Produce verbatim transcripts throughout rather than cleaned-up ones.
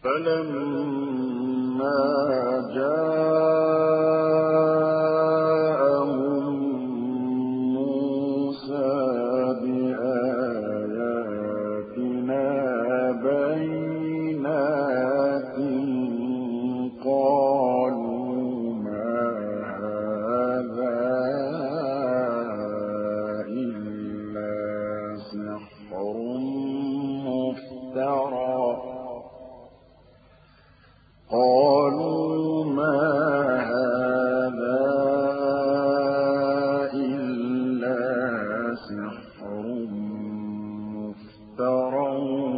فَلَمَّا جَاءَهُم مُّوسَىٰ بِآيَاتِنَا بَيِّنَاتٍ قَالُوا مَا هَٰذَا إِلَّا سِحْرٌ مُّفْتَرًى قالوا ما هذا إلا سحر مفترى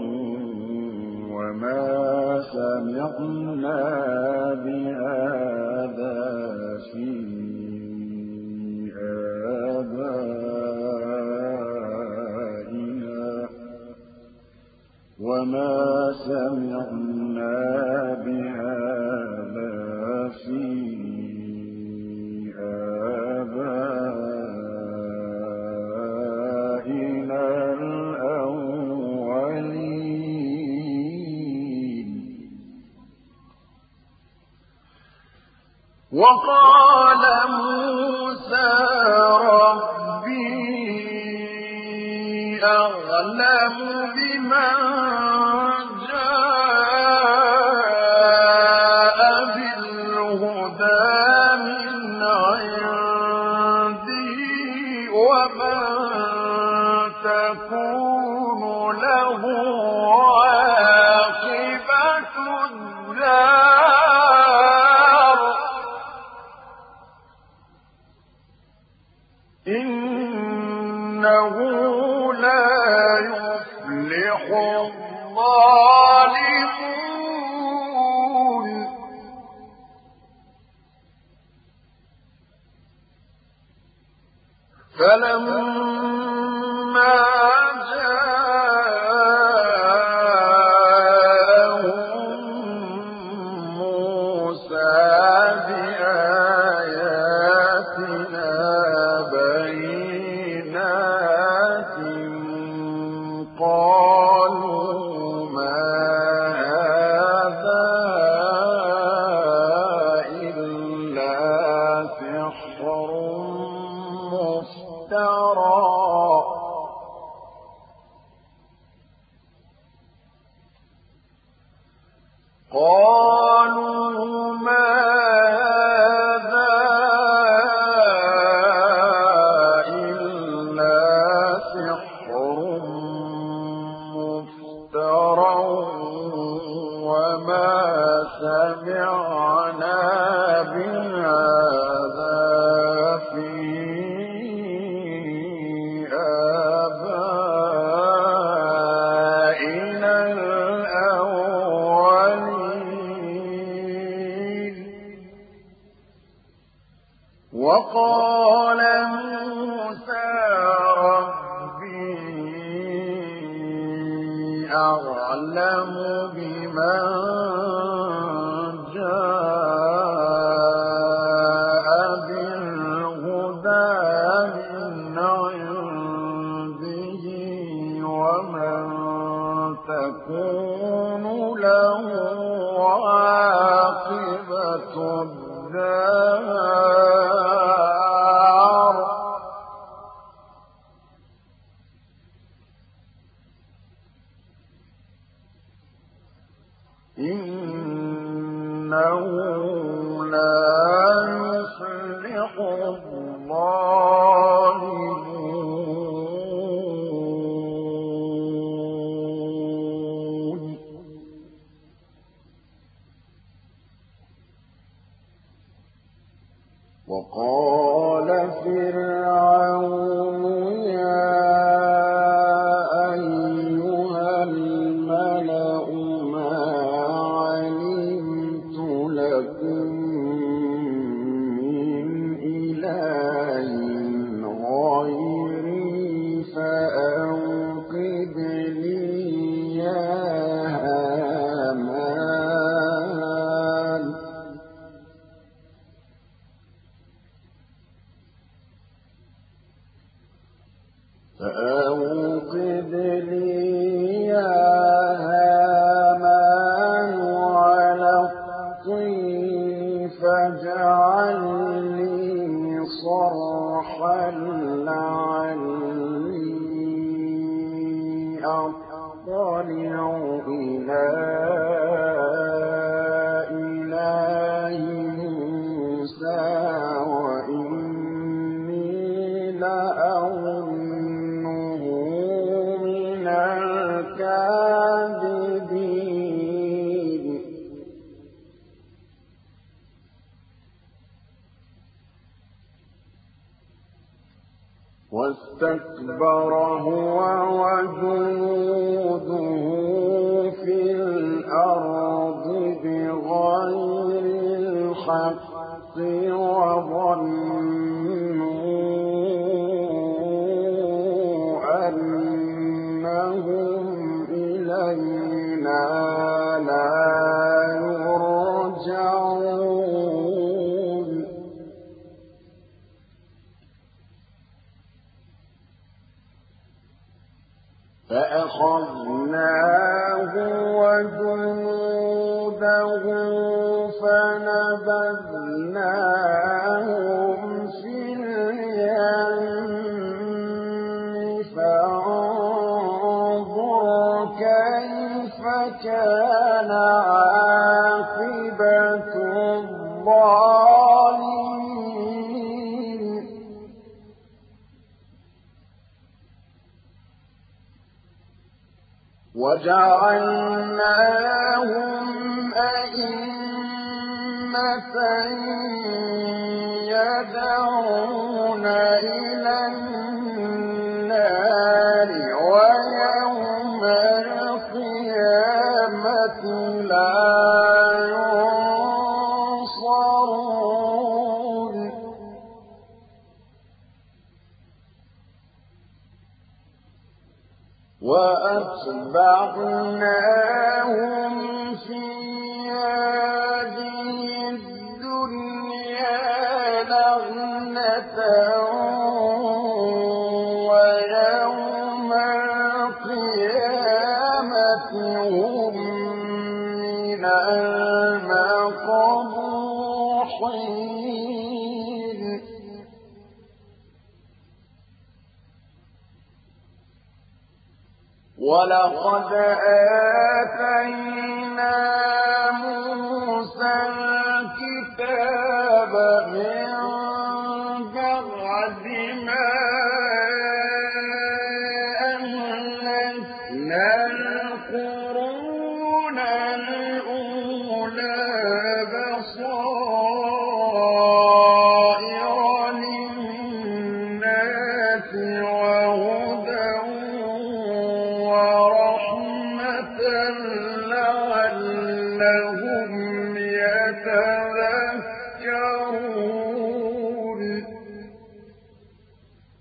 وما سمعنا بهذا في آبائنا وما سمعنا بهذا في آبائنا الأولين وقال موسى ربي أعلم بمن جاء بالهدى من عنده ومن تكون له عاقبة الدار إنه لا يفلح الظالمون فلما جاءهم موسى بآياتنا بينات قالوا ما هذا إلا سحر مفترى قالوا ما هذا إلا سحر مفترى وما سمعنا بهذا في آبائنا الأولين وقال موسى ربي أعلم بمن جاء بالهدى من عنده ومن تكون له عاقبة الدار إنه لا يفلح الظالمون وقال فرعون يا أيها الملأ ما علمت لكم من إله غيري فأوقد لي يا هامان فأوقد لي يا هامان اسْتَكْبَرَ هُوَ وَجُنُودُهُ فِي الْأَرْضِ بِغَيْرِ الْحَقِّ وَظَنُّوا أَنَّهُمْ إِلَيْنَا لَا يُرْجَعُونَ فَأَخَذْنَاهُ وَجُنُودَهُ فَنَبَذْنَاهُمْ فِي الْيَمِّ فَانظُرْ كَيْفَ كَانَ عَاقِبَةُ الظَّالِمِينَ وَجَعَلْنَاهُمْ أَئِمَّةً يَدْعُونَ إِلَى النَّارِ وَيَوْمَ الْقِيَامَةِ لَا يُنصَرُونَ وَأَتْبَعْنَاهُمْ فِي هَٰذِهِ الدُّنْيَا لَعْنَةً وَيَوْمَ الْقِيَامَةِ هُم مِّنَ الْمَقْبُوحِينَ وَلَقَدْ آتَيْنَا مُوسَى الْكِتَابَ مِن بَعْدِ مَا أَهْلَكْنَا الْقُرُونَ الْأُولَىٰ بَصَائِرَ لِلنَّاسِ وَهُدًى وَرَحْمَةً لَّعَلَّهُمْ يَتَّقُونَ